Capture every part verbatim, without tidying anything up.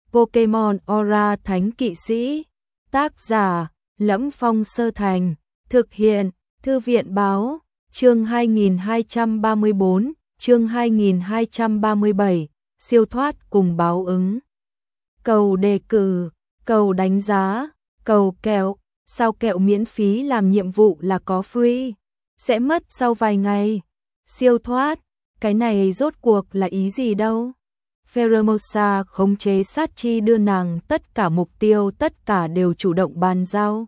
Pokemon Aura Thánh Kỵ Sĩ. Tác giả: Lẫm Phong Sơ Thành. Thực hiện: Thư viện Báo. Chương hai nghìn hai trăm ba mươi bốn, chương hai nghìn hai trăm ba mươi bảy, siêu thoát cùng báo ứng. Cầu đề cử, cầu đánh giá, cầu kẹo. Sao kẹo miễn phí làm nhiệm vụ là có free, sẽ mất sau vài ngày. Siêu thoát, cái này rốt cuộc là ý gì đâu? Pheromosa khống chế sát chi đưa nàng tất cả mục tiêu, tất cả đều chủ động bàn giao.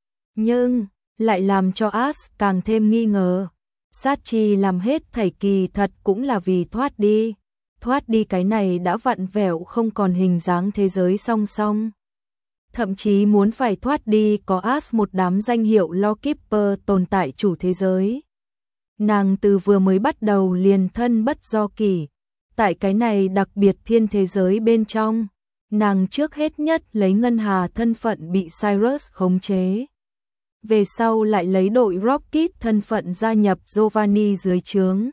Nhưng, lại làm cho Ash càng thêm nghi ngờ. Sát chi làm hết thảy kỳ thật cũng là vì thoát đi. Thoát đi cái này đã vặn vẹo không còn hình dáng thế giới song song. Thậm chí muốn phải thoát đi có Ash một đám danh hiệu Lawkeeper tồn tại chủ thế giới. Nàng từ vừa mới bắt đầu liền thân bất do kỷ. Tại cái này đặc biệt thiên thế giới bên trong, nàng trước hết nhất lấy Ngân Hà thân phận bị Cyrus khống chế. Về sau lại lấy đội Rocket thân phận gia nhập Giovanni dưới trướng.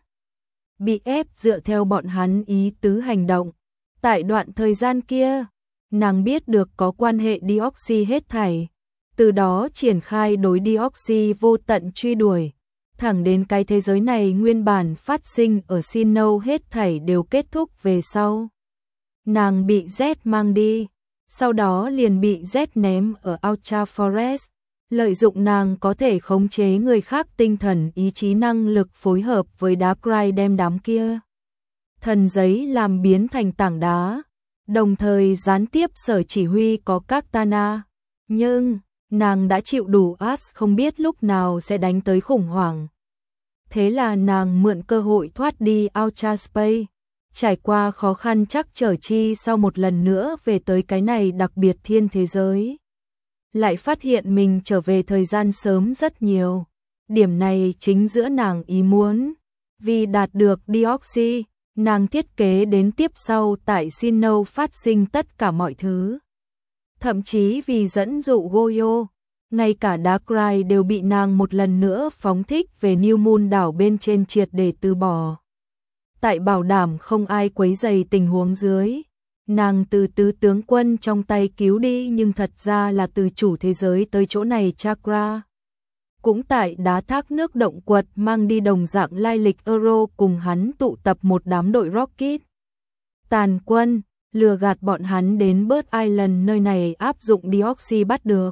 Bị ép dựa theo bọn hắn ý tứ hành động. Tại đoạn thời gian kia, nàng biết được có quan hệ Deoxy hết thảy. Từ đó triển khai đối Deoxy vô tận truy đuổi. Thẳng đến cái thế giới này nguyên bản phát sinh ở Sinnoh hết thảy đều kết thúc về sau. Nàng bị Z mang đi, sau đó liền bị Z ném ở Ultra Forest. Lợi dụng nàng có thể khống chế người khác tinh thần ý chí năng lực phối hợp với Darkrai đem đám kia thần giấy làm biến thành tảng đá, đồng thời gián tiếp sở chỉ huy có các Tana. Nhưng, nàng đã chịu đủ Ash không biết lúc nào sẽ đánh tới khủng hoảng. Thế là nàng mượn cơ hội thoát đi Ultra Space, trải qua khó khăn chắc trở chi sau một lần nữa về tới cái này đặc biệt thiên thế giới. Lại phát hiện mình trở về thời gian sớm rất nhiều. Điểm này chính giữa nàng ý muốn. Vì đạt được Deoxy, nàng thiết kế đến tiếp sau tại Sinnoh phát sinh tất cả mọi thứ. Thậm chí vì dẫn dụ Goyo, ngay cả Darkrai đều bị nàng một lần nữa phóng thích về New Moon đảo bên trên triệt để từ bỏ. Tại bảo đảm không ai quấy rầy tình huống dưới, nàng từ tứ tướng quân trong tay cứu đi nhưng thật ra là từ chủ thế giới tới chỗ này Chakra. Cũng tại đá thác nước động quật mang đi đồng dạng lai lịch Euro cùng hắn tụ tập một đám đội Rocket. Tàn quân, lừa gạt bọn hắn đến Bird Island nơi này áp dụng Deoxy bắt được.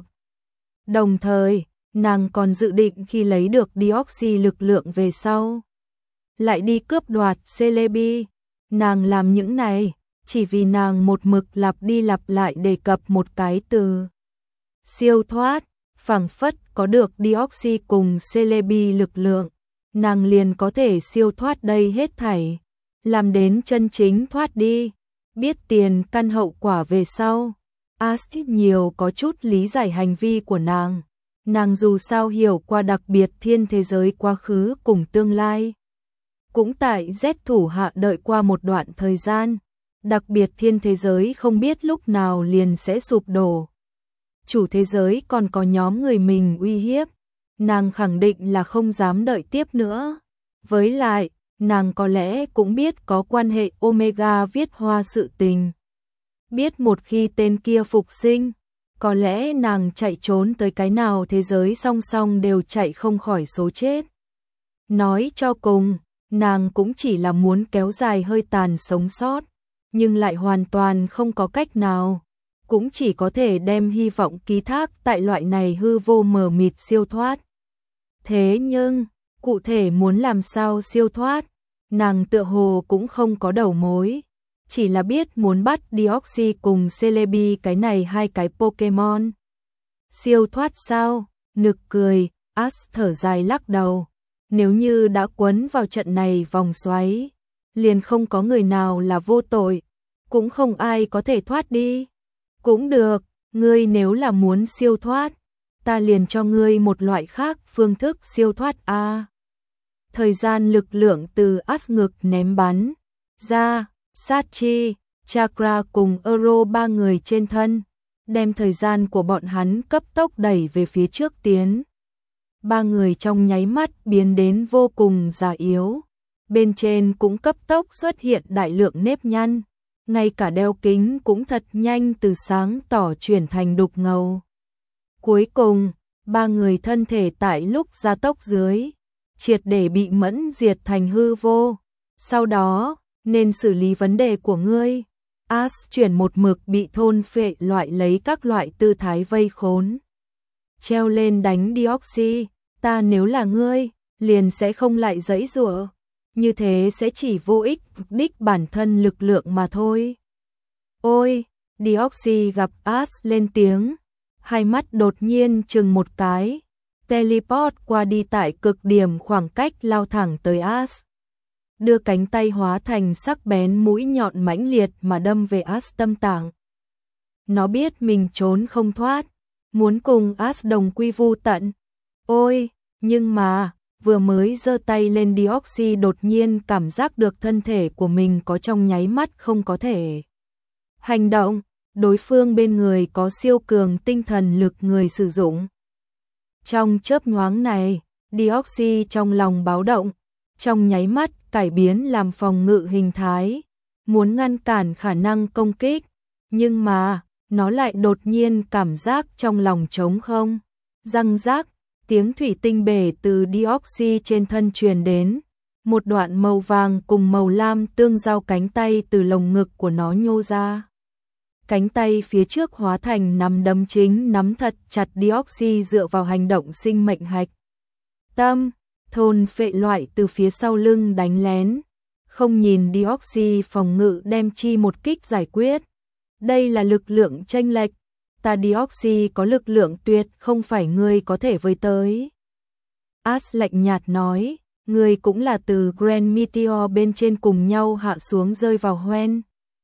Đồng thời, nàng còn dự định khi lấy được Deoxy lực lượng về sau, lại đi cướp đoạt Celebi. Nàng làm những này chỉ vì nàng một mực lặp đi lặp lại đề cập một cái từ siêu thoát, phảng phất có được Deoxy cùng Celebi lực lượng, nàng liền có thể siêu thoát đây hết thảy, làm đến chân chính thoát đi. Biết tiền căn hậu quả về sau, Ash nhiều có chút lý giải hành vi của nàng. Nàng dù sao hiểu qua đặc biệt thiên thế giới quá khứ cùng tương lai. Cũng tại Z thủ hạ đợi qua một đoạn thời gian. Đặc biệt thiên thế giới không biết lúc nào liền sẽ sụp đổ. Chủ thế giới còn có nhóm người mình uy hiếp. Nàng khẳng định là không dám đợi tiếp nữa. Với lại, nàng có lẽ cũng biết có quan hệ Omega viết hoa sự tình. Biết một khi tên kia phục sinh, có lẽ nàng chạy trốn tới cái nào thế giới song song đều chạy không khỏi số chết. Nói cho cùng, nàng cũng chỉ là muốn kéo dài hơi tàn sống sót, nhưng lại hoàn toàn không có cách nào. Cũng chỉ có thể đem hy vọng ký thác tại loại này hư vô mờ mịt siêu thoát. Thế nhưng, cụ thể muốn làm sao siêu thoát, nàng tựa hồ cũng không có đầu mối. Chỉ là biết muốn bắt Deoxy cùng Celebi cái này hai cái Pokemon. Siêu thoát sao? Nực cười, Ash thở dài lắc đầu. Nếu như đã quấn vào trận này vòng xoáy, liền không có người nào là vô tội, cũng không ai có thể thoát đi. Cũng được, ngươi nếu là muốn siêu thoát, ta liền cho ngươi một loại khác phương thức siêu thoát a. À, thời gian lực lượng từ Ash ngực ném bắn ra, sát chi, Chakra cùng Euro ba người trên thân, đem thời gian của bọn hắn cấp tốc đẩy về phía trước tiến. Ba người trong nháy mắt biến đến vô cùng già yếu. Bên trên cũng cấp tốc xuất hiện đại lượng nếp nhăn. ngay cả đeo kính cũng thật nhanh từ sáng tỏ chuyển thành đục ngầu. Cuối cùng, ba người thân thể tại lúc gia tốc dưới, triệt để bị mẫn diệt thành hư vô. Sau đó, nên xử lý vấn đề của ngươi. Ash chuyển một mực bị thôn phệ loại lấy các loại tư thái vây khốn. Treo lên đánh Deoxy, ta nếu là ngươi, liền sẽ không lại giãy giụa. Như thế sẽ chỉ vô ích đích bản thân lực lượng mà thôi. Ôi, Deoxy gặp Ash lên tiếng, hai mắt đột nhiên chừng một cái, teleport qua đi tại cực điểm khoảng cách lao thẳng tới Ash. Đưa cánh tay hóa thành sắc bén mũi nhọn mãnh liệt mà đâm về Ash tâm tạng. Nó biết mình trốn không thoát, muốn cùng Ash đồng quy vu tận. Ôi, nhưng mà, vừa mới giơ tay lên Deoxy đột nhiên cảm giác được thân thể của mình có trong nháy mắt không có thể hành động, đối phương bên người có siêu cường tinh thần lực người sử dụng. Trong chớp nhoáng này, Deoxy trong lòng báo động, trong nháy mắt cải biến làm phòng ngự hình thái, muốn ngăn cản khả năng công kích, nhưng mà, nó lại đột nhiên cảm giác trong lòng trống không. Răng rác, tiếng thủy tinh bể từ Deoxy trên thân truyền đến, một đoạn màu vàng cùng màu lam tương giao cánh tay từ lồng ngực của nó nhô ra. Cánh tay phía trước hóa thành nắm đấm chính nắm thật chặt Deoxy dựa vào hành động sinh mệnh hạch tâm, thôn phệ loại từ phía sau lưng đánh lén, không nhìn Deoxy phòng ngự đem chi một kích giải quyết. Đây là lực lượng chênh lệch, ta Deoxy có lực lượng tuyệt không phải ngươi có thể với tới. Ash lạnh nhạt nói, ngươi cũng là từ Grand Meteor bên trên cùng nhau hạ xuống rơi vào hoen.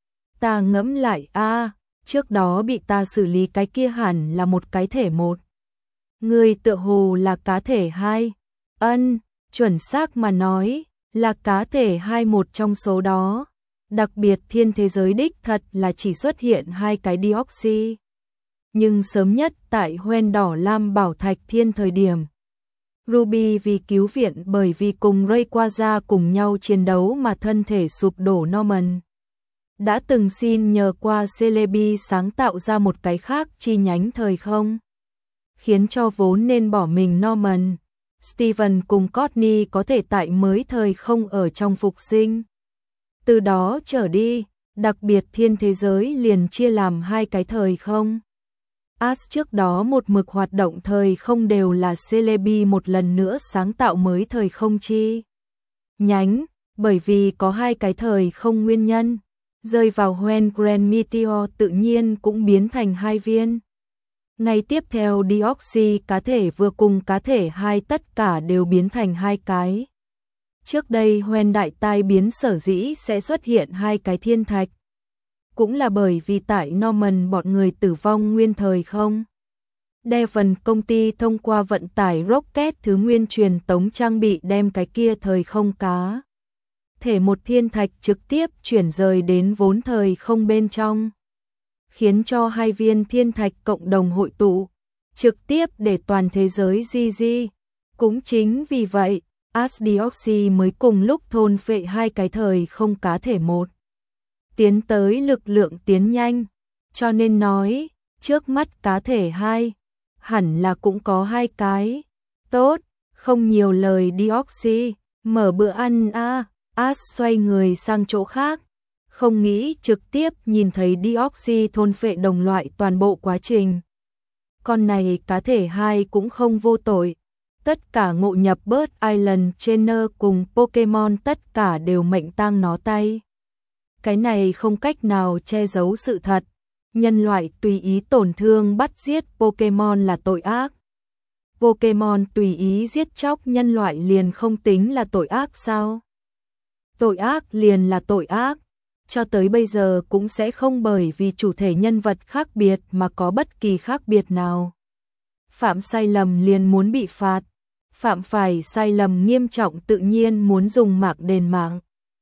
Ta ngẫm lại a, à, trước đó bị ta xử lý cái kia hẳn là một cái thể một. Ngươi tựa hồ là cá thể hai. Ân, chuẩn xác mà nói, là cá thể hai một trong số đó. Đặc biệt thiên thế giới đích thật là chỉ xuất hiện hai cái Deoxy. Nhưng sớm nhất tại hoen đỏ lam bảo thạch thiên thời điểm, Ruby vì cứu viện bởi vì cùng Rayquaza cùng nhau chiến đấu mà thân thể sụp đổ Norman. Đã từng xin nhờ qua Celebi sáng tạo ra một cái khác chi nhánh thời không, khiến cho vốn nên bỏ mình Norman, Steven cùng Courtney có thể tại mới thời không ở trong phục sinh. Từ đó trở đi, đặc biệt thiên thế giới liền chia làm hai cái thời không. Ash trước đó một mực hoạt động thời không đều là Celebi một lần nữa sáng tạo mới thời không chi nhánh, bởi vì có hai cái thời không nguyên nhân, rơi vào hoen Grand Meteor tự nhiên cũng biến thành hai viên. Ngay tiếp theo Deoxy cá thể vừa cùng cá thể hai tất cả đều biến thành hai cái. Trước đây hoen đại tai biến sở dĩ sẽ xuất hiện hai cái thiên thạch, cũng là bởi vì tại Norman bọn người tử vong nguyên thời không. Devon công ty thông qua vận tải rocket thứ nguyên truyền tống trang bị đem cái kia thời không cá thể một thiên thạch trực tiếp chuyển rời đến vốn thời không bên trong, khiến cho hai viên thiên thạch cộng đồng hội tụ, trực tiếp để toàn thế giới di di. Cũng chính vì vậy, Ash Deoxy mới cùng lúc thôn phệ hai cái thời không cá thể một. Tiến tới lực lượng tiến nhanh, cho nên nói, trước mắt cá thể hai, hẳn là cũng có hai cái. Tốt, không nhiều lời Deoxy, mở bữa ăn a. À. Ash xoay người sang chỗ khác, không nghĩ trực tiếp nhìn thấy Deoxy thôn phệ đồng loại toàn bộ quá trình. Con này cá thể hai cũng không vô tội, tất cả ngộ nhập Bird Island Trainer cùng Pokemon tất cả đều mệnh tang nó tay. Cái này không cách nào che giấu sự thật, nhân loại tùy ý tổn thương bắt giết Pokemon là tội ác. Pokemon tùy ý giết chóc nhân loại liền không tính là tội ác sao? Tội ác liền là tội ác, cho tới bây giờ cũng sẽ không bởi vì chủ thể nhân vật khác biệt mà có bất kỳ khác biệt nào. Phạm sai lầm liền muốn bị phạt, phạm phải sai lầm nghiêm trọng tự nhiên muốn dùng mạng đền mạng.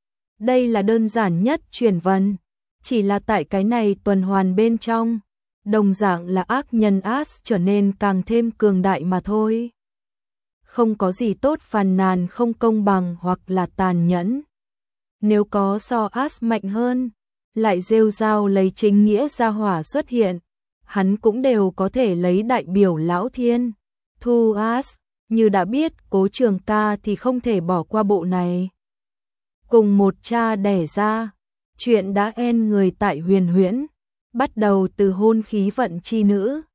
Đây là đơn giản nhất truyền văn, chỉ là tại cái này tuần hoàn bên trong, đồng dạng là ác nhân Ash trở nên càng thêm cường đại mà thôi. Không có gì tốt phàn nàn không công bằng hoặc là tàn nhẫn. Nếu có so Ash mạnh hơn, lại rêu rao lấy chính nghĩa gia hỏa xuất hiện, hắn cũng đều có thể lấy đại biểu Lão Thiên. Thu As, như đã biết Cố Trường Ca thì không thể bỏ qua bộ này. Cùng một cha đẻ ra, chuyện đã en người tại Huyền Huyễn, bắt đầu từ hôn khí vận chi nữ,